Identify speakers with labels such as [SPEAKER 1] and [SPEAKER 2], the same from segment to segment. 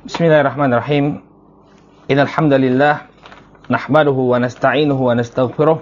[SPEAKER 1] Bismillahirrahmanirrahim. Innal hamdalillah nahmaduhu wa nasta'inuhu wa nastaghfiruh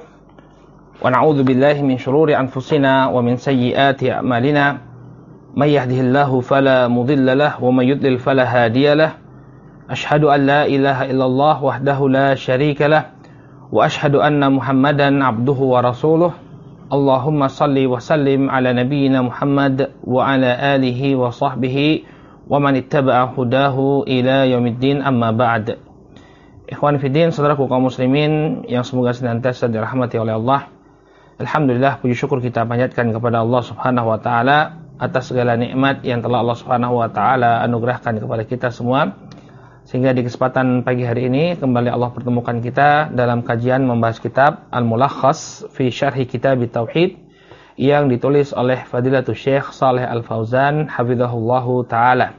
[SPEAKER 1] wa na'udzu billahi min shururi anfusina wa min sayyiati a'malina. May yahdihillahu fala mudilla lahu wa may yudlil fala hadiya lahu. Ashhadu an la ilaha illallah wahdahu la syarika lahu wa ashhadu anna Muhammadan 'abduhu wa rasuluh. Allahumma shalli wa sallim ala nabiyyina Muhammad wa ala alihi wa sahbihi wa man ittaba'a hudahu ila yaumiddin, amma ba'd. Ikhwan fiddin, saudaraku kaum muslimin yang semoga senantiasa dirahmati oleh Allah. Alhamdulillah, puji syukur kita panjatkan kepada Allah Subhanahu wa taala atas segala nikmat yang telah Allah Subhanahu wa taala anugerahkan kepada kita semua, sehingga di kesempatan pagi hari ini kembali Allah pertemukan kita dalam kajian membahas kitab Al-Mulakhas fi Syarhi Kitab Tauhid yang ditulis oleh Fadilatul Syekh Shalih Al-Fauzan hafizahullahu taala.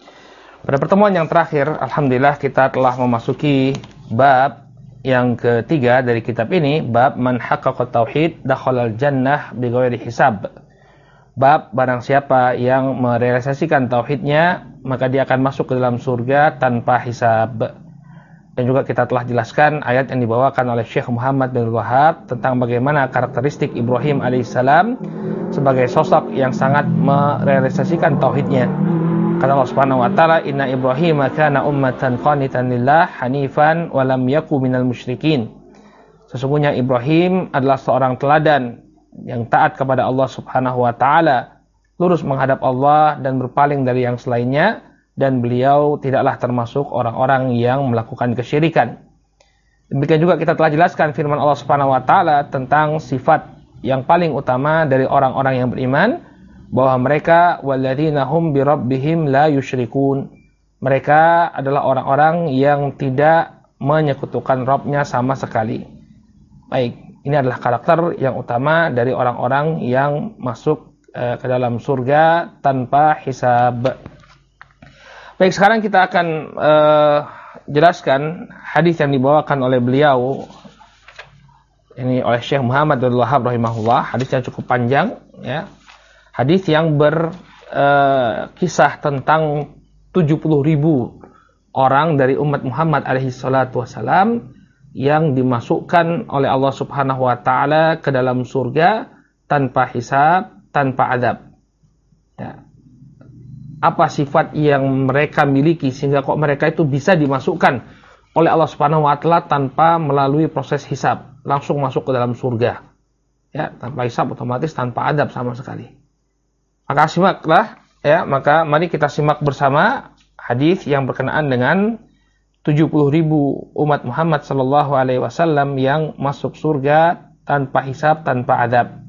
[SPEAKER 1] Pada pertemuan yang terakhir, alhamdulillah kita telah memasuki bab yang ketiga dari kitab ini, bab man haqqaqa tauhid dakhalal jannah bighairi hisab. Bab barang siapa yang merealisasikan tauhidnya, maka dia akan masuk ke dalam surga tanpa hisab. Dan juga kita telah jelaskan ayat yang dibawakan oleh Syekh Muhammad bin Wahab tentang bagaimana karakteristik Ibrahim alaihissalam sebagai sosok yang sangat merealisasikan tauhidnya. Kata Allah Subhanahu wa taala, "Inna Ibrahim kana ummatan qanitan lillah hanifan wa lam yaku minal musyrikin." Sesungguhnya Ibrahim adalah seorang teladan yang taat kepada Allah Subhanahu wa taala, lurus menghadap Allah dan berpaling dari yang selainnya, dan beliau tidaklah termasuk orang-orang yang melakukan kesyirikan. Demikian juga kita telah jelaskan firman Allah Subhanahu wa taala tentang sifat yang paling utama dari orang-orang yang beriman, bahwa mereka walladzina hum birabbihim la yusyrikun. Mereka adalah orang-orang yang tidak menyekutukan Rabb-nya sama sekali. Baik, ini adalah karakter yang utama dari orang-orang yang masuk ke dalam surga tanpa hisab. Baik, sekarang kita akan jelaskan hadis yang dibawakan oleh beliau ini oleh Syekh Muhammad bin Wahab rahimahullah. Hadisnya cukup panjang, ya. Hadis yang berkisah tentang 70.000 orang dari umat Muhammad alaihi salatu wasalam yang dimasukkan oleh Allah Subhanahu wa taala ke dalam surga tanpa hisab, tanpa adab. Ya. Apa sifat yang mereka miliki sehingga kok mereka itu bisa dimasukkan oleh Allah Subhanahu wa taala tanpa melalui proses hisab, langsung masuk ke dalam surga. Ya, tanpa hisab, otomatis tanpa adab sama sekali. Maka simaklah, ya, maka mari kita simak bersama hadis yang berkenaan dengan 70.000 umat Muhammad sallallahu alaihi wasallam yang masuk surga tanpa hisab, tanpa adab.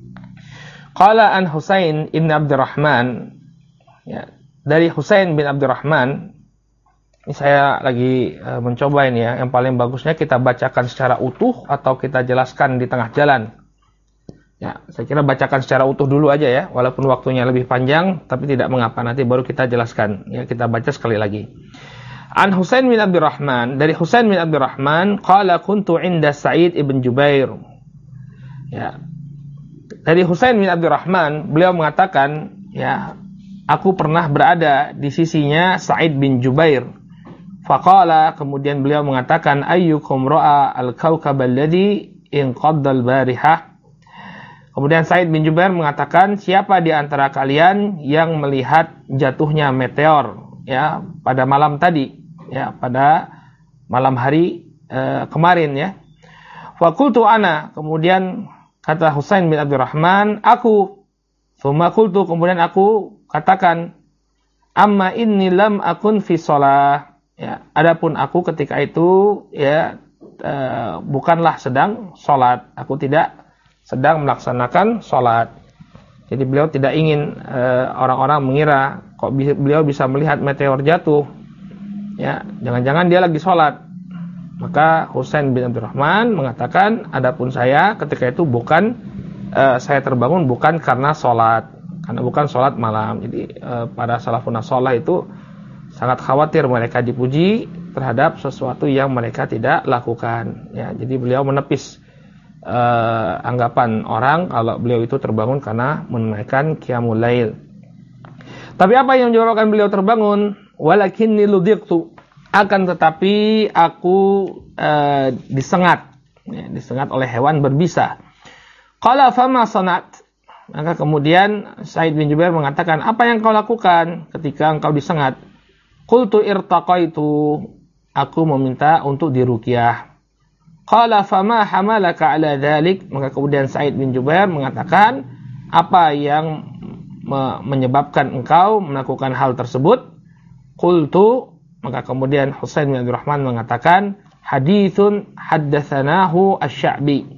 [SPEAKER 1] Qala an Husain ibn Abdurrahman, ya, dari Husain bin Abdurrahman. Ini saya lagi mencoba ini, ya. Yang paling bagusnya kita bacakan secara utuh atau kita jelaskan di tengah jalan. Ya, saya kira bacakan secara utuh dulu aja, ya, walaupun waktunya lebih panjang, tapi tidak mengapa, nanti baru kita jelaskan. Ya, kita baca sekali lagi. An Husain bin Abdurrahman, dari Husain bin Abdurrahman, qala kuntu 'inda Sa'id ibn Jubair. Ya. Dari Husain bin Abdurrahman, beliau mengatakan, ya, aku pernah berada di sisinya Sa'id bin Jubair. Faqala, kemudian beliau mengatakan, ayyukum ra'a al-kawkab alladhi inqadda al-barihah. Kemudian Sa'id bin Jubair mengatakan, siapa di antara kalian yang melihat jatuhnya meteor, ya, pada malam tadi, ya, pada malam hari kemarin, ya. Faqultu ana, kemudian kata Husain bin Abdurrahman, aku. Tsumma qultu, kemudian aku katakan, amma inni lam akun fi shalah. Ya, adapun aku ketika itu, ya, bukanlah sedang salat. Aku tidak sedang melaksanakan salat. Jadi beliau tidak ingin orang-orang mengira kok beliau bisa melihat meteor jatuh. Ya, jangan-jangan dia lagi salat. Maka Husain bin Abdurrahman mengatakan, adapun saya ketika itu bukan saya terbangun bukan karena salat, karena bukan salat malam. Jadi para salafun salih itu sangat khawatir mereka dipuji terhadap sesuatu yang mereka tidak lakukan. Ya, jadi beliau menepis anggapan orang kalau beliau itu terbangun karena menunaikan qiyamul lail. Tapi apa yang menyebabkan beliau terbangun? walakinni ludiqtu, akan tetapi aku disengat, ya, disengat oleh hewan berbisa. Qala fama sanat, maka kemudian Sa'id bin Jubair mengatakan, apa yang kau lakukan ketika engkau disengat? Qultu irtaqaitu, aku meminta untuk diruqyah. Qala fama hamalaka ala dhalik, maka kemudian Sa'id bin Jubair mengatakan, apa yang menyebabkan engkau melakukan hal tersebut? Qultu, maka kemudian Husain bin Abdurrahman mengatakan, hadithun haddatsanahu asy-Sya'bi.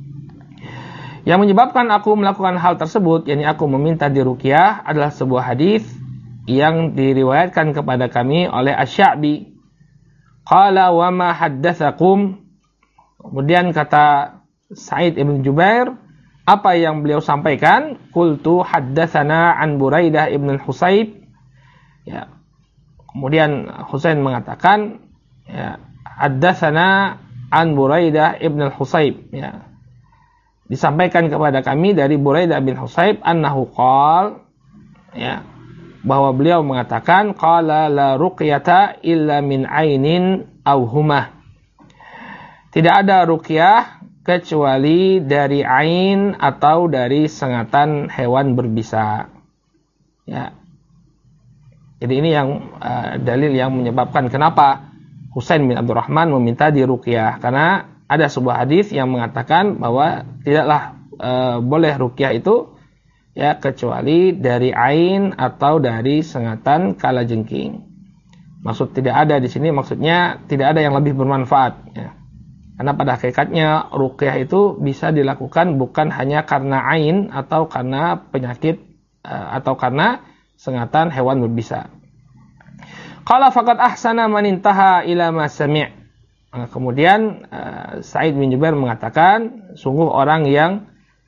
[SPEAKER 1] Yang menyebabkan aku melakukan hal tersebut, yakni aku meminta diruqyah, adalah sebuah hadis yang diriwayatkan kepada kami oleh asy-Sya'bi. Qala wa ma haddatsakum. Kemudian kata Sa'id bin Jubair, apa yang beliau sampaikan? Qultu haddatsana an Buraidah ibn al-Husayb. Ya. Kemudian Husain mengatakan, ya, haddatsana an Buraidah ibn al-Husayb, ya. Disampaikan kepada kami dari Buraidah bin Husayb annahu qala, ya, bahwa beliau mengatakan qala la ruqyata illa min ainin aw humah. Tidak ada ruqyah kecuali dari ain atau dari sengatan hewan berbisa. Ya. Jadi ini yang dalil yang menyebabkan kenapa Husain bin Abdurrahman meminta diruqyah, karena ada sebuah hadis yang mengatakan bahwa tidaklah boleh ruqyah itu, ya, kecuali dari ain atau dari sengatan kalajengking. Maksud tidak ada di sini maksudnya tidak ada yang lebih bermanfaat, ya. Karena pada hakikatnya ruqyah itu bisa dilakukan bukan hanya karena ain atau karena penyakit atau karena sengatan hewan berbisa. Qala faqad ahsana man intaha ila ma sami'. Kemudian Sa'id bin Jubair mengatakan, sungguh orang yang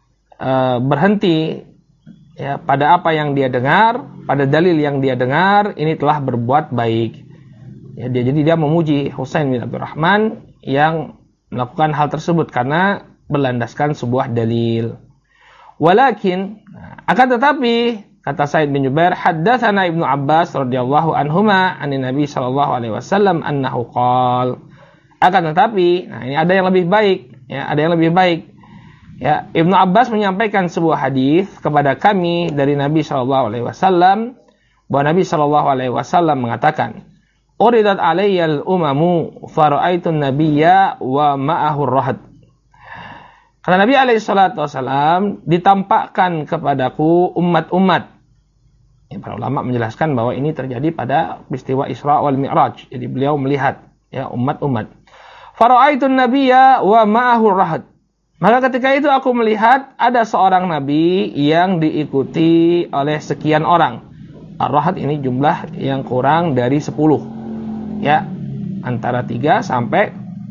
[SPEAKER 1] berhenti, ya, pada apa yang dia dengar, pada dalil yang dia dengar, ini telah berbuat baik. Ya, jadi dia memuji Husain bin Abdurrahman yang melakukan hal tersebut karena berlandaskan sebuah dalil. Walakin, akan tetapi, kata Sa'id bin Jubair, haddatsana Ibnu Abbas radhiyallahu anhuma anin Nabi sallallahu alaihi wasallam annahu qala. Akan tetapi, nah ini ada yang lebih baik, ya, ada yang lebih baik. Ya, Ibnu Abbas menyampaikan sebuah hadis kepada kami dari Nabi sallallahu alaihi wasallam, bahwa Nabi sallallahu alaihi wasallam mengatakan, "Uridat 'alayyal umamu fara'aitun nabiyya wa ma'ahu ar-rahd." Karena Nabi alaihi salatu wasallam ditampakkan kepadaku umat-umat. Ya, para ulama menjelaskan bahwa ini terjadi pada peristiwa Isra wal Mi'raj. Jadi beliau melihat, ya, umat-umat. Fara'aitun nabiyya wa ma'ahu ar-rahd. Maka ketika itu aku melihat ada seorang nabi yang diikuti oleh sekian orang. Ar-rahd ini jumlah yang kurang dari 10. Ya, antara 3 sampai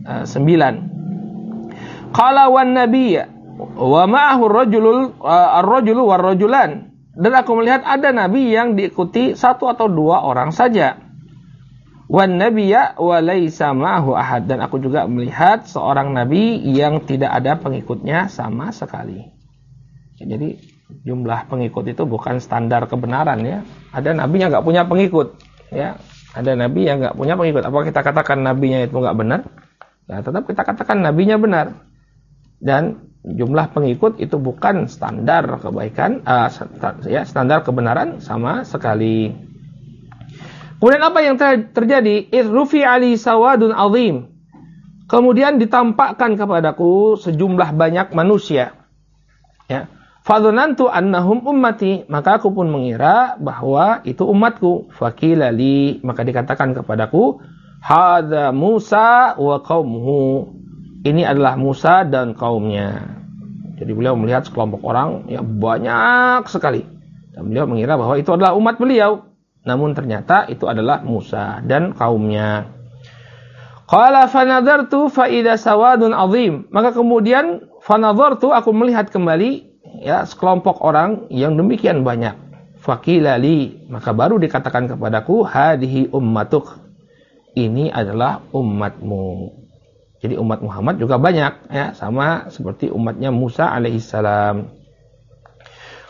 [SPEAKER 1] 9. Qala wan nabiyya wa ma'ahu ar-rajulu war-rajulan. Dan aku melihat ada nabi yang diikuti 1 atau 2 orang saja. Wan nabiyya wa laisa ma'ahu ahad, dan aku juga melihat seorang nabi yang tidak ada pengikutnya sama sekali. Jadi jumlah pengikut itu bukan standar kebenaran, ya. Ada nabi yang enggak punya pengikut, ya. Ada nabi yang enggak punya pengikut. Apa kita katakan nabinya itu enggak benar? Ya, tetap kita katakan nabinya benar. Dan jumlah pengikut itu bukan standar kebaikan, ya, standar kebenaran sama sekali. Kemudian apa yang terjadi? Irrufi ali sawadun azim. Kemudian ditampakkan kepadaku sejumlah banyak manusia. Ya. Fadhanantu annahum ummati, maka aku pun mengira bahwa itu umatku. Faqila li, maka dikatakan kepadaku, hadza Musa wa qaumuhu. Ini adalah Musa dan kaumnya. Jadi beliau melihat sekelompok orang yang banyak sekali. Dan beliau mengira bahwa itu adalah umat beliau. Namun ternyata itu adalah Musa dan kaumnya. Qala fanadhartu fa idza sawadun azim. Maka kemudian fanadhartu, aku melihat kembali, ya, sekelompok orang yang demikian banyak. Faqila li, maka baru dikatakan kepadaku, hadhihi ummatuk. Ini adalah umatmu. Jadi umat Muhammad juga banyak, ya, sama seperti umatnya Musa alaihissalam.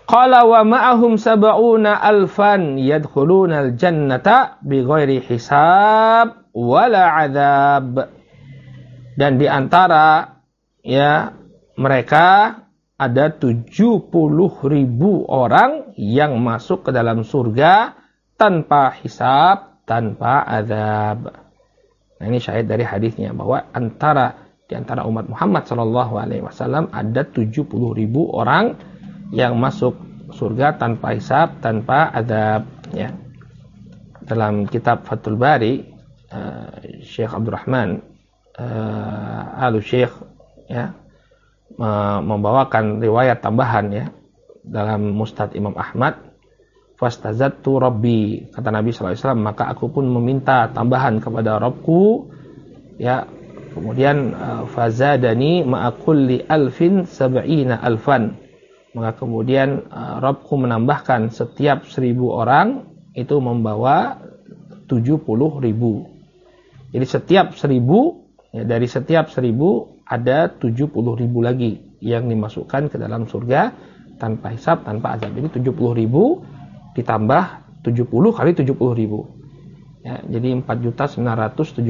[SPEAKER 1] Qala wa ma'ahum sab'una alfan yadkhuluna al-jannata bighairi hisab wala adzab. Dan di antara ya mereka ada 70.000 orang yang masuk ke dalam surga tanpa hisab, tanpa azab. Nah, ini syahid dari hadisnya bahwa di antara umat Muhammad SAW ada 70.000 orang yang masuk surga tanpa hisab, tanpa azab. Ya. Dalam kitab Fathul Bari, Syekh Abdurrahman Al-Syekh ya, membawakan riwayat tambahan ya dalam Musnad Imam Ahmad. Fastazattu Rabbi, kata Nabi SAW, maka aku pun meminta tambahan kepada Rabbku ya. Kemudian fazadani ma'a kulli alfin sab'ina alfan, maka kemudian Rabbku menambahkan setiap 1.000 orang itu membawa 70.000. Jadi setiap 1.000 ya, dari setiap 1.000 ada 70.000 lagi yang dimasukkan ke dalam surga tanpa hisab, tanpa azab. Jadi 70.000 ditambah 70 kali 70.000 ya, jadi 4.970.000.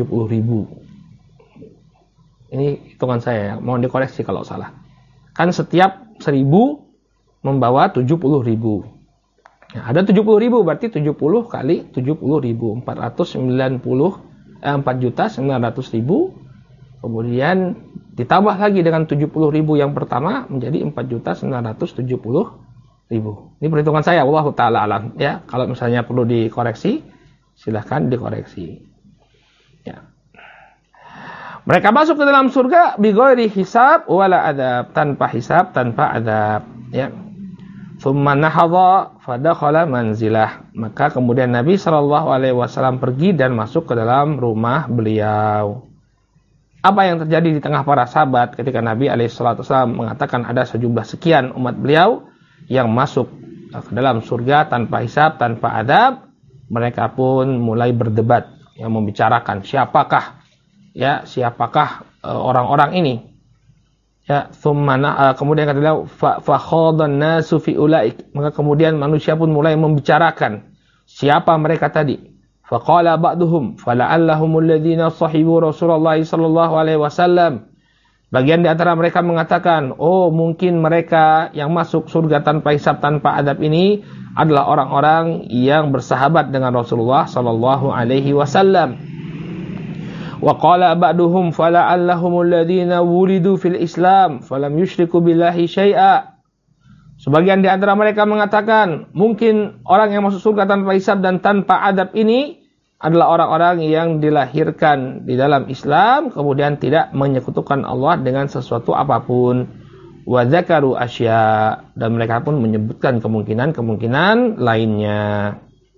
[SPEAKER 1] Ini hitungan saya ya, mohon dikoreksi kalau salah. Kan setiap 1.000 membawa 70.000 ya, ada 70.000 berarti 70 kali 70.000 4.900.000, kemudian ditambah lagi dengan 70.000 yang pertama menjadi 4.970.000. Ini perhitungan saya, wallahu ta'ala alam ya. Kalau misalnya perlu dikoreksi, silahkan dikoreksi ya. Mereka masuk ke dalam surga bighairi hisab wala adzab, tanpa hisab, tanpa adzab ya. Tsumma nahadha fadakhala manzilah, maka kemudian Nabi SAW pergi dan masuk ke dalam rumah beliau. Apa yang terjadi di tengah para sahabat ketika Nabi SAW mengatakan ada sejumlah sekian umat beliau yang masuk ke dalam surga tanpa hisab, tanpa adab, mereka pun mulai berdebat, yang membicarakan siapakah orang-orang ini. Ya, kemudian kata beliau fa khadan nasu fi ulaik, maka kemudian manusia pun mulai membicarakan siapa mereka tadi. Fa qala ba'duhum fala'allahumul ladzina sahibu Rasulullah sallallahu alaihi wasallam. Bagian di antara mereka mengatakan, oh mungkin mereka yang masuk surga tanpa hisab, tanpa adab ini adalah orang-orang yang bersahabat dengan Rasulullah sallallahu alaihi wasallam. Wa qala ba'duhum fala'allahumul ladzina wulidu fil Islam falam yusyriku billahi syai'a. Sebagian di antara mereka mengatakan, mungkin orang yang masuk surga tanpa hisab dan tanpa adab ini adalah orang-orang yang dilahirkan di dalam Islam kemudian tidak menyekutukan Allah dengan sesuatu apapun. Wa dzakaru asya, dan mereka pun menyebutkan kemungkinan-kemungkinan lainnya.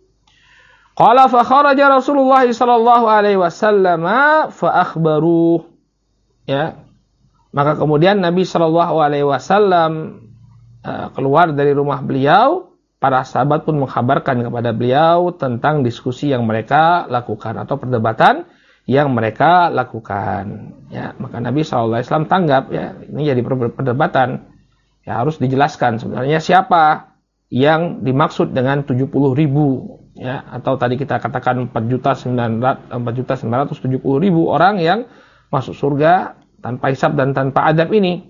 [SPEAKER 1] Qala fa kharaja Rasulullah sallallahu alaihi wasallam fa akhbaruh. Ya. Maka kemudian Nabi sallallahu alaihi wasallam keluar dari rumah beliau. Para sahabat pun mengkabarkan kepada beliau tentang diskusi yang mereka lakukan atau perdebatan yang mereka lakukan. Ya, maka Nabi SAW tanggap, ya, ini jadi perdebatan. Ya, harus dijelaskan sebenarnya siapa yang dimaksud dengan 70.000, ya, atau tadi kita katakan 4.970.000 orang yang masuk surga tanpa hisab dan tanpa adab ini.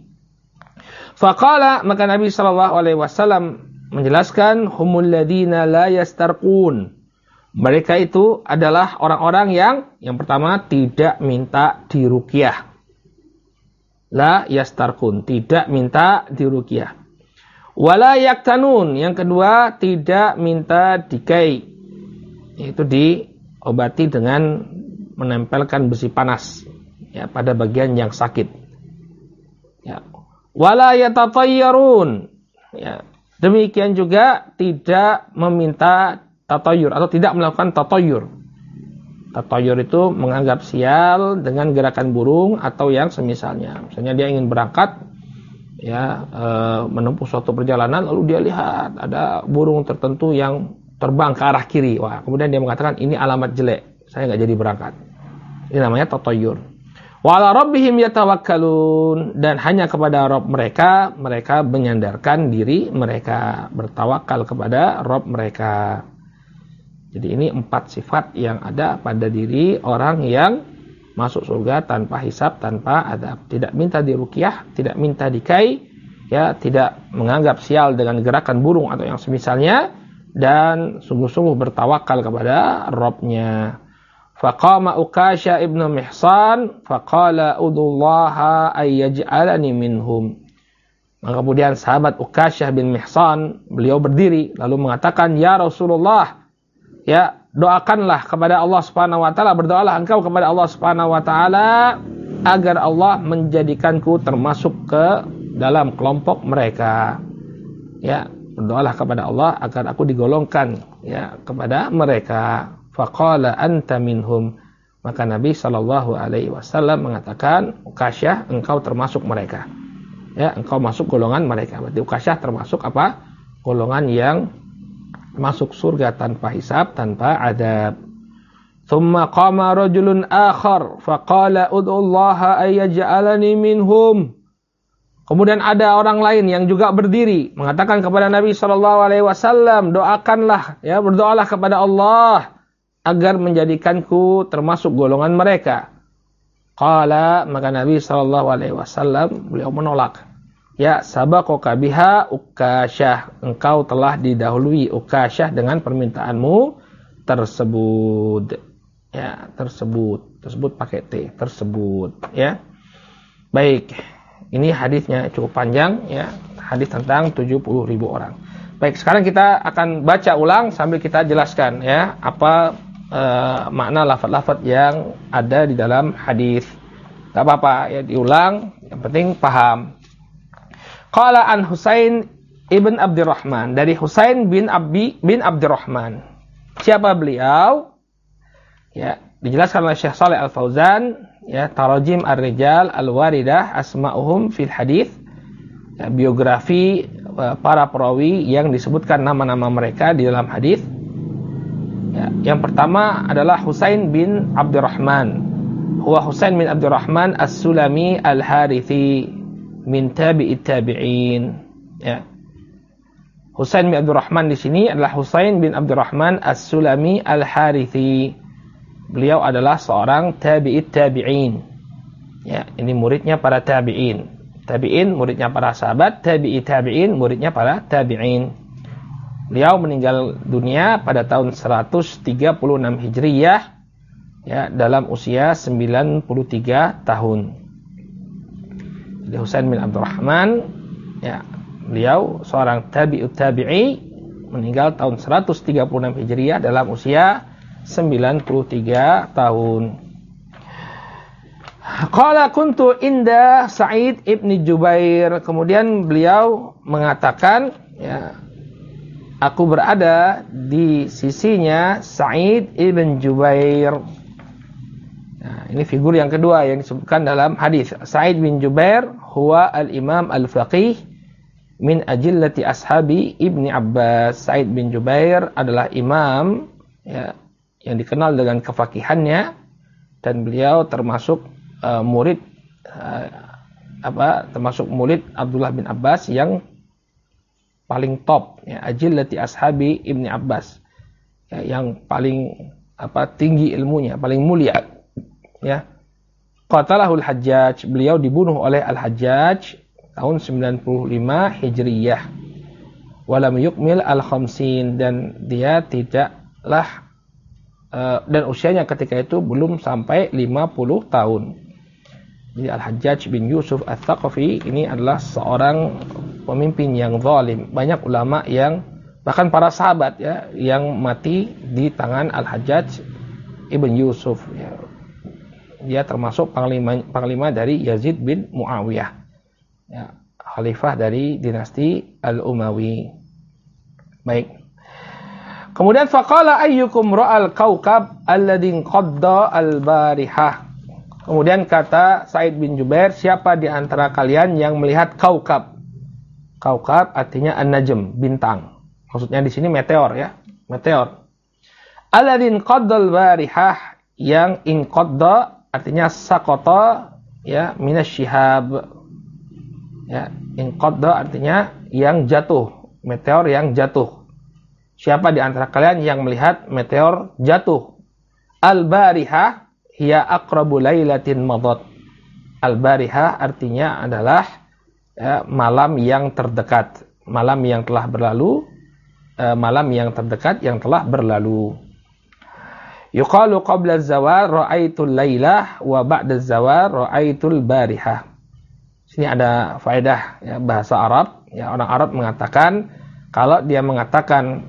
[SPEAKER 1] Faqala, maka Nabi SAW menjelaskan, humul ladina la yastarqun. Mereka itu adalah orang-orang yang pertama tidak minta diruqyah. La yastarqun, tidak minta diruqyah. Wala yaktanun, yang kedua tidak minta dikai, yaitu diobati dengan menempelkan besi panas ya pada bagian yang sakit. Ya. Wala yatatayyarun, ya. Demikian juga tidak meminta tatayur atau tidak melakukan tatayur. Tatayur itu menganggap sial dengan gerakan burung atau yang semisalnya. Misalnya dia ingin berangkat, ya, menempuh suatu perjalanan, lalu dia lihat ada burung tertentu yang terbang ke arah kiri. Wah, kemudian dia mengatakan ini alamat jelek, saya nggak jadi berangkat. Ini namanya tatayur. Wa 'ala rabbihim yatawakkalun, dan hanya kepada Rabb mereka menyandarkan diri mereka, bertawakal kepada Rabb mereka. Jadi ini 4 sifat yang ada pada diri orang yang masuk surga tanpa hisab, tanpa adab. Tidak minta diruqyah, tidak minta dikai, ya, tidak menganggap sial dengan gerakan burung atau yang semisalnya, dan sungguh-sungguh bertawakal kepada Rabb-nya. Faqama Ukasha ibnu Mihsan faqala udullaha ayyaj'alani minhum. Maka kemudian sahabat Ukasha bin Mihsan, beliau berdiri lalu mengatakan, ya Rasulullah, ya, doakanlah kepada Allah Subhanahu wa taala, berdoalah engkau kepada Allah Subhanahu wa taala agar Allah menjadikanku termasuk ke dalam kelompok mereka. Ya, berdoalah kepada Allah agar aku digolongkan, ya, kepada mereka. Faqala anta minhum. Maka Nabi sallallahu alaihi wasallam mengatakan, Ukasyah, engkau termasuk mereka. Ya, engkau masuk golongan mereka. Berarti Ukasyah termasuk apa? Golongan yang masuk surga tanpa hisab, tanpa adab. Thumma qama rajulun akhar faqala ud'ullaha ayyaj'alani minhum. Kemudian ada orang lain yang juga berdiri mengatakan kepada Nabi sallallahu alaihi wasallam, doakanlah, ya, berdoalah kepada Allah agar menjadikanku termasuk golongan mereka. Qala, maka Nabi sallallahu alaihi wasallam beliau menolak. Ya, sabaqaka biha Ukasyah, engkau telah didahului Ukasyah dengan permintaanmu tersebut. Ya, tersebut pakai T, tersebut, ya. Baik, ini hadisnya cukup panjang, ya, hadis tentang 70.000 orang. Baik, sekarang kita akan baca ulang sambil kita jelaskan, ya, apa makna lafaz-lafaz yang ada di dalam hadis. Enggak apa-apa, ya, diulang, yang penting paham. Qala an Husain ibn Abdurrahman, dari Husain bin Abdurrahman. Siapa beliau? Ya, dijelaskan oleh Syekh Shalih Al-Fauzan, ya, tarajim ar-rijal al-waridah asma'uhum fil hadis. Ya, biografi para perawi yang disebutkan nama-nama mereka di dalam hadis. Ya, yang pertama adalah Husain bin Abdurrahman. Huwa Husain bin Abdurrahman As-Sulami Al-Harithi min tabi'it tabi'in. Ya. Husain bin Abdurrahman di sini adalah Husain bin Abdurrahman As-Sulami Al-Harithi. Beliau adalah seorang tabi'it tabi'in. Ya, ini muridnya para tabi'in. Tabi'in muridnya para sahabat, tabi'it tabi'in muridnya para tabi'in. Beliau meninggal dunia pada tahun 136 Hijriyah, ya, dalam usia 93 tahun. Jadi Husain bin Abdurrahman, ya, beliau seorang tabi'ut tabi'i, meninggal tahun 136 Hijriyah dalam usia 93 tahun. Qala kuntu inda Sa'id ibn Jubair. Kemudian beliau mengatakan, ya, aku berada di sisinya Sa'id ibn Jubair. Nah, ini figur yang kedua yang disebutkan dalam hadis. Sa'id bin Jubair huwa al-imam al-faqih min ajillati ashabi Ibni Abbas. Sa'id bin Jubair adalah imam, ya, yang dikenal dengan kefakihannya, dan beliau termasuk termasuk murid Abdullah bin Abbas yang paling top, ya, ajillati ashabi Ibni Abbas, ya, yang paling tinggi ilmunya, paling mulia, ya. Qatalahul Hajjaj, beliau dibunuh oleh Al-Hajjaj tahun 95 Hijriyah. Walam yukmil al-khamsin, dan dia tidaklah dan usianya ketika itu belum sampai 50 tahun. Jadi Al-Hajjaj bin Yusuf Al-Thaqafi ini adalah seorang pemimpin yang zalim. Banyak ulama yang, bahkan para sahabat, ya, yang mati di tangan Al-Hajjaj ibn Yusuf, ya. Dia termasuk panglima dari Yazid bin Muawiyah, ya, khalifah dari dinasti Al-Umawi. Baik. Kemudian faqala ayyukum ra'al kaukab alladhi qadda al-barihah. Kemudian kata Sa'id bin Jubair, siapa di antara kalian yang melihat kaukab? Kaukab artinya an-najm, bintang. Maksudnya di sini meteor, ya, meteor. Alladhi qadda al-barihah, yang inqadda artinya saqata ya minasyihab. Ya, inqadda artinya yang jatuh, meteor yang jatuh. Siapa di antara kalian yang melihat meteor jatuh? Al-barihah hiya aqrabu lailatin madat. Al-barihah artinya adalah ya, malam yang terdekat, malam yang telah berlalu, malam yang terdekat yang telah berlalu. Yuqalu qabla az-zawal ra'aitul lailah wa ba'da az-zawal ra'aitul barihah. Sini ada faedah ya, bahasa Arab. Ya, orang Arab mengatakan kalau dia mengatakan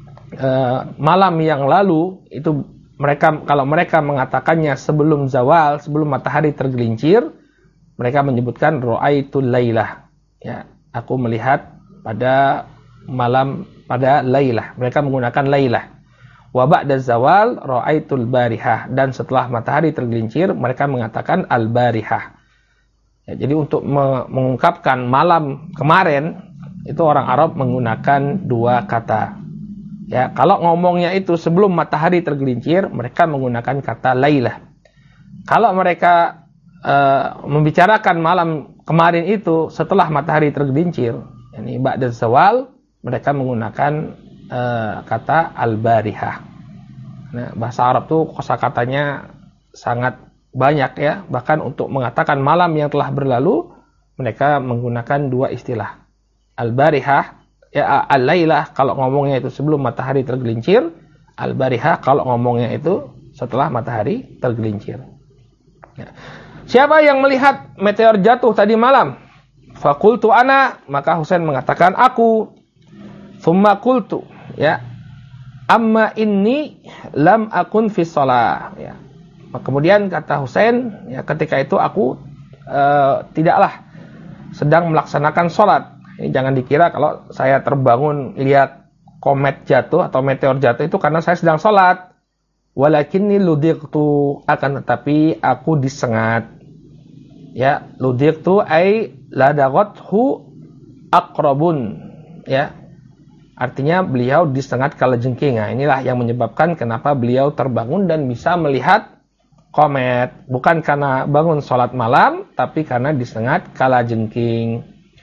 [SPEAKER 1] malam yang lalu itu kalau mereka mengatakannya sebelum zawal, sebelum matahari tergelincir, mereka menyebutkan ra'aitul lailah. Ya, aku melihat pada malam pada lailah. Mereka menggunakan lailah. Wa ba'da zawal ra'aitul barihah, dan setelah matahari tergelincir mereka mengatakan al-barihah. Ya, jadi untuk mengungkapkan malam kemarin itu orang Arab menggunakan dua kata. Ya, kalau ngomongnya itu sebelum matahari tergelincir, mereka menggunakan kata lailah. Kalau mereka membicarakan malam kemarin itu setelah matahari tergelincir, yakni ba'da zawal, mereka menggunakan kata al-barihah. Nah, bahasa Arab tuh kosakatanya sangat banyak ya, bahkan untuk mengatakan malam yang telah berlalu mereka menggunakan dua istilah. Al-barihah ya, al-lailah kalau ngomongnya itu sebelum matahari tergelincir, al-barihah kalau ngomongnya itu setelah matahari tergelincir. Ya. Siapa yang melihat meteor jatuh tadi malam? Faqultu ana, maka Husain mengatakan aku. Tsumma qultu ya, amma inni lam akun fi shalah ya. Kemudian kata Husain, ya, ketika itu aku tidaklah sedang melaksanakan sholat. Ini jangan dikira kalau saya terbangun lihat komet jatuh atau meteor jatuh itu karena saya sedang sholat. Walakinni ludiqtu, akan tetapi aku disengat. Ya, ludiqtu ay ladaghathu aqrabun. Ya, artinya beliau disengat kalajengking. Nah, inilah yang menyebabkan kenapa beliau terbangun dan bisa melihat komet, bukan karena bangun sholat malam, tapi karena disengat kalajengking.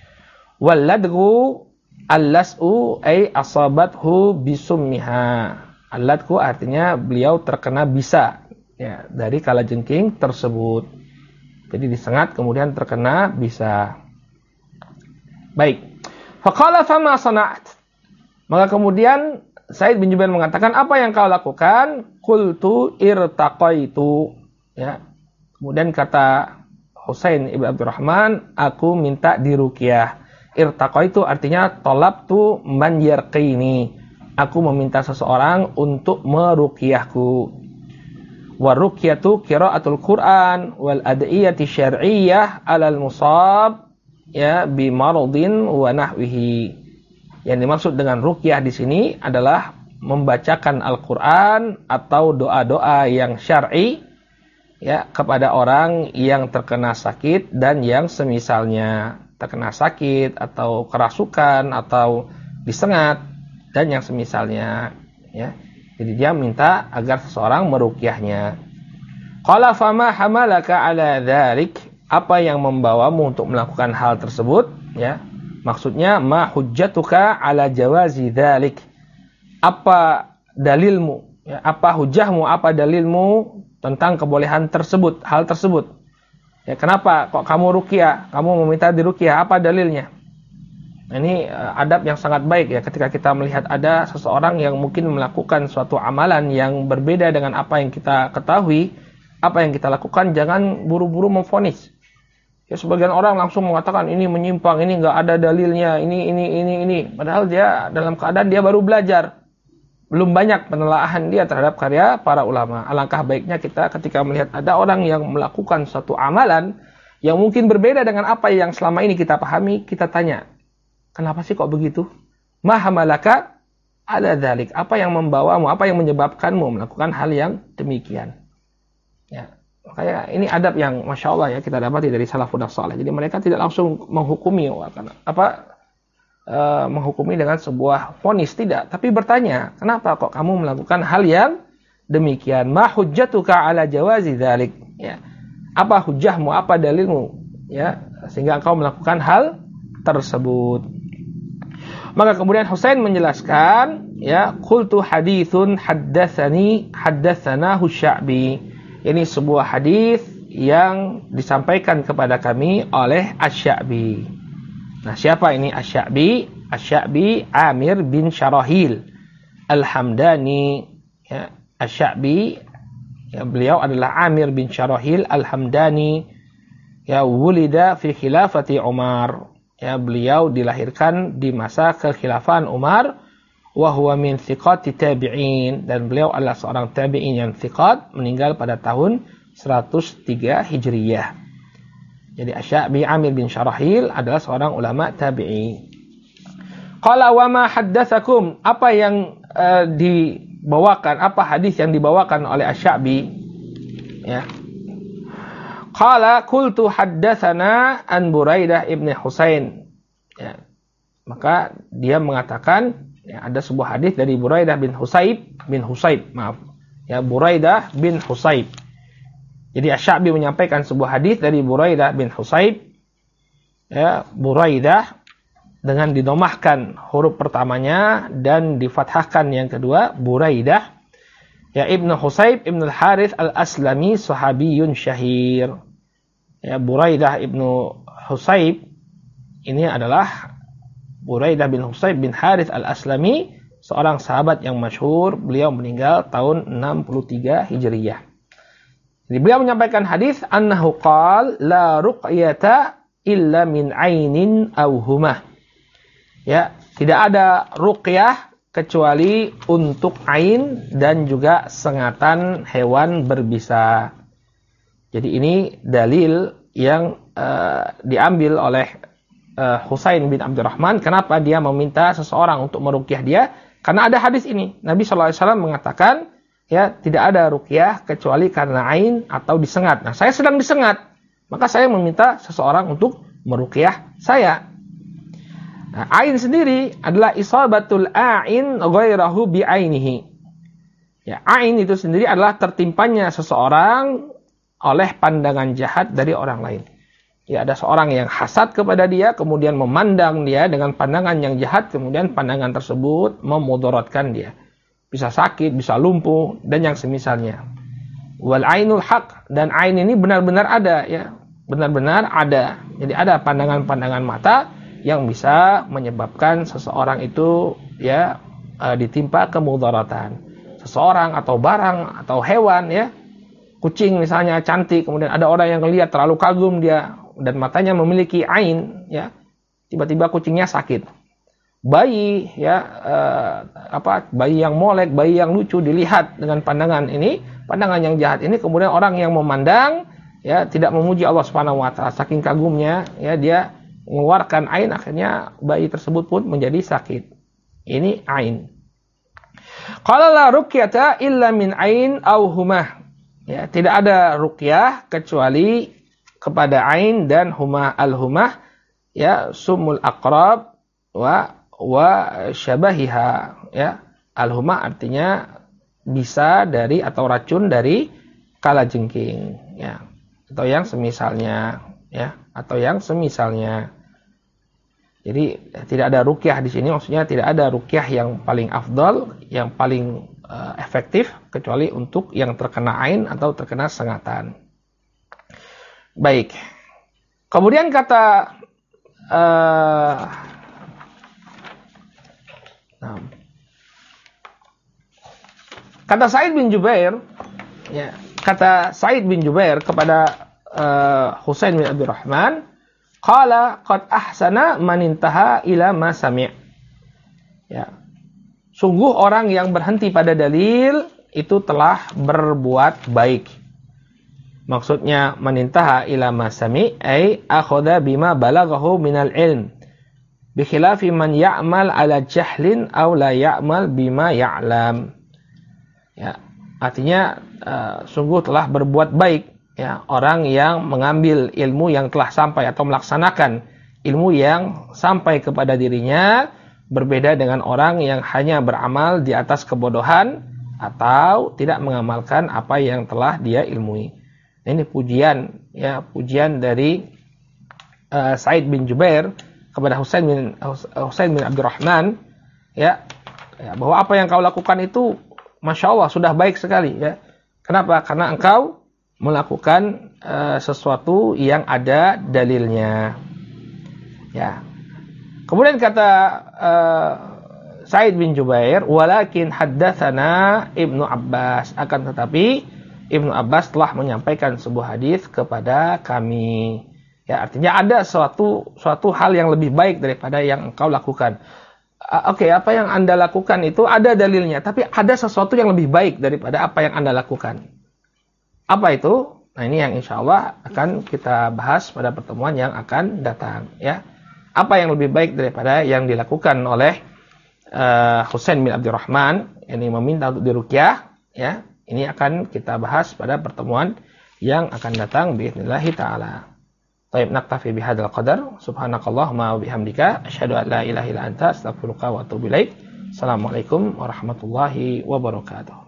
[SPEAKER 1] Walladgu allas'u ay asabathu bisummiha. Alladgu artinya beliau terkena bisa ya, dari kalajengking tersebut. Jadi disengat kemudian terkena bisa. Baik. Faqala fama sana'at. Maka kemudian Sa'id bin Jubair mengatakan, apa yang kau lakukan? Qultu irtaqaitu. Ya. Kemudian kata Husain ibn Abdurrahman, aku minta diruqyah. Irtaqaitu artinya talabtu man yarqini. Aku meminta seseorang untuk meruqyahku. Wa ruqyatu qiraatul Qur'an wal ad'iyati syar'iyyah 'alal musab ya bi maradin wa nahwihi. Yang dimaksud dengan ruqyah di sini adalah membacakan Al-Qur'an atau doa-doa yang syar'i ya kepada orang yang terkena sakit dan yang semisalnya, terkena sakit atau kerasukan atau disengat dan yang semisalnya ya. Jadi dia minta agar seseorang meruqyahnya. Qala fama hamalaka ala dzalik, apa yang membawamu untuk melakukan hal tersebut ya? Maksudnya ma hujjatuka ala jawazi dzalik. Apa dalilmu? Ya, apa hujahmu, apa dalilmu tentang kebolehan tersebut, hal tersebut? Ya, kenapa kok kamu ruqyah? Kamu meminta diruqyah, apa dalilnya? Nah, ini adab yang sangat baik ya ketika kita melihat ada seseorang yang mungkin melakukan suatu amalan yang berbeda dengan apa yang kita ketahui, apa yang kita lakukan, jangan buru-buru memvonis. Ya, sebagian orang langsung mengatakan ini menyimpang, ini enggak ada dalilnya, ini. Padahal dia dalam keadaan dia baru belajar. Belum banyak penelaahan dia terhadap karya para ulama. Alangkah baiknya kita ketika melihat ada orang yang melakukan suatu amalan yang mungkin berbeda dengan apa yang selama ini kita pahami, kita tanya, kenapa sih kok begitu? Ma hamalaka ala dzalik? Apa yang membawamu, apa yang menyebabkanmu melakukan hal yang demikian? Ya, makanya ini adab yang Masya Allah ya kita dapati dari salafun saleh. Jadi mereka tidak langsung menghukumi menghukumi dengan sebuah vonis, tidak, tapi bertanya, kenapa kok kamu melakukan hal yang demikian? Ma hujjatuka ala jawazi dzalik? Ya. Apa hujahmu, apa dalilmu, ya, sehingga engkau melakukan hal tersebut. Maka kemudian Husain menjelaskan, ya, qultu haditsun haddatsanahu Sya'bi. Ini sebuah hadis yang disampaikan kepada kami oleh Asy-Sya'bi. Nah, siapa ini Asy-Sya'bi? Asy-Sya'bi Amir bin Syarahil Al-Hamdani, ya, Asy-Sya'bi, ya, beliau adalah Amir bin Syarahil Al-Hamdani, ya, wulida fi khilafati Umar, ya, beliau dilahirkan di masa kekhilafahan Umar, wa huwa min thiqati tabi'in, dan beliau adalah seorang tabi'in yang thiqat, meninggal pada tahun 103 Hijriyah. Jadi Asy-Sya'bi Amir bin Syarahil adalah seorang ulama tabi'i. Qala wa ma haddatsakum, apa yang dibawakan, apa hadis yang dibawakan oleh Asy-Sya'bi, ya. Qala qultu haddatsana an Buraidah ibn Husain, ya. Maka dia mengatakan, ya, ada sebuah hadis dari Buraidah bin Husayb, maaf, ya, Buraidah bin Husayb. Jadi Asy-Sya'bi menyampaikan sebuah hadis dari Buraidah bin Husayb, ya, Buraidah dengan didomahkan huruf pertamanya dan difathahkan yang kedua, Buraidah, ya, Ibnu Husayb Ibnu Al-Harits Al-Aslami, sahabiyun syahir. Ya, Buraidah Ibnu Husayb ini adalah Buraidah bin Husayb bin Harits Al-Aslami, seorang sahabat yang masyhur. Beliau meninggal tahun 63 Hijriyah. Jadi beliau menyampaikan hadis, annahu qala la ruqyata illa min ainin aw humah. Ya, tidak ada ruqyah kecuali untuk ain dan juga sengatan hewan berbisa. Jadi ini dalil yang diambil oleh Husain bin Abdurrahman. Kenapa dia meminta seseorang untuk meruqyah dia? Karena ada hadis ini. Nabi SAW mengatakan, ya, tidak ada ruqyah kecuali karena ain atau disengat. Nah, saya sedang disengat, maka saya meminta seseorang untuk meruqyah saya. Nah, ain sendiri adalah isabatul a'in ghairahu bi'ainihi. Ya, ain itu sendiri adalah tertimpanya seseorang oleh pandangan jahat dari orang lain. Ya, ada seorang yang hasad kepada dia, kemudian memandang dia dengan pandangan yang jahat, kemudian pandangan tersebut memudaratkan dia. Bisa sakit, bisa lumpuh, dan yang semisalnya. Wal ainul haq, dan ain ini benar-benar ada, ya. Benar-benar ada. Jadi ada pandangan-pandangan mata yang bisa menyebabkan seseorang itu, ya, ditimpa kemudaratan. Seseorang atau barang atau hewan, ya. Kucing misalnya cantik, kemudian ada orang yang melihat terlalu kagum dia dan matanya memiliki ain, ya. Tiba-tiba kucingnya sakit. Bayi, ya, bayi yang molek, bayi yang lucu dilihat dengan pandangan ini, pandangan yang jahat ini, kemudian orang yang memandang, ya, tidak memuji Allah Subhanahu wa taala, saking kagumnya, ya, dia mengeluarkan ain, akhirnya bayi tersebut pun menjadi sakit. Ini ain. Qala la ruqyata illa min ain aw humah. Ya, tidak ada ruqyah kecuali kepada ain dan humah. Al-humah, ya, sumul aqrab wa syabahiha, ya. Al-humah artinya bisa dari atau racun dari kalajengking, ya, atau yang semisalnya, ya, atau yang semisalnya. Jadi tidak ada ruqyah di sini, maksudnya tidak ada ruqyah yang paling afdal, yang paling efektif kecuali untuk yang terkena ain atau terkena sengatan. Baik. Kemudian kata Sa'id bin Jubair, ya, kata Sa'id bin Jubair kepada Husain bin Abdurrahman, qala qad ahsana man intaha ila ma sami'. Ya. Sungguh orang yang berhenti pada dalil itu telah berbuat baik. Maksudnya manintaha ila ma sami' ay akhadha bima balaghahu minal ilm. Bi khilafi man ya'mal ala jahlin aw la ya'mal bima ya'lam. Ya, artinya sungguh telah berbuat baik, ya, orang yang mengambil ilmu yang telah sampai atau melaksanakan ilmu yang sampai kepada dirinya, berbeda dengan orang yang hanya beramal di atas kebodohan atau tidak mengamalkan apa yang telah dia ilmui. Ini pujian dari Sa'id bin Jubair kepada Husain bin Abdurrahman, bahwa apa yang kau lakukan itu Masya Allah sudah baik sekali, ya. Kenapa? Karena engkau melakukan sesuatu yang ada dalilnya, ya. Kemudian kata Sa'id bin Jubair, walakin haddatsana Ibnu Abbas, akan tetapi Ibnu Abbas telah menyampaikan sebuah hadis kepada kami. Ya, artinya ada suatu hal yang lebih baik daripada yang engkau lakukan. Oke, apa yang Anda lakukan itu ada dalilnya, tapi ada sesuatu yang lebih baik daripada apa yang Anda lakukan. Apa itu? Nah, ini yang insya Allah akan kita bahas pada pertemuan yang akan datang, ya. Apa yang lebih baik daripada yang dilakukan oleh Husain bin Abdurrahman, ini meminta untuk diruqyah, ya. Ini akan kita bahas pada pertemuan yang akan datang biidznillah taala. Baik, naktafi bihadzal qadar. Subhanakallahumma wa bihamdika asyhadu an la ilaha illa anta astaghfiruka wa atubu ilaik. Assalamualaikum warahmatullahi wabarakatuh.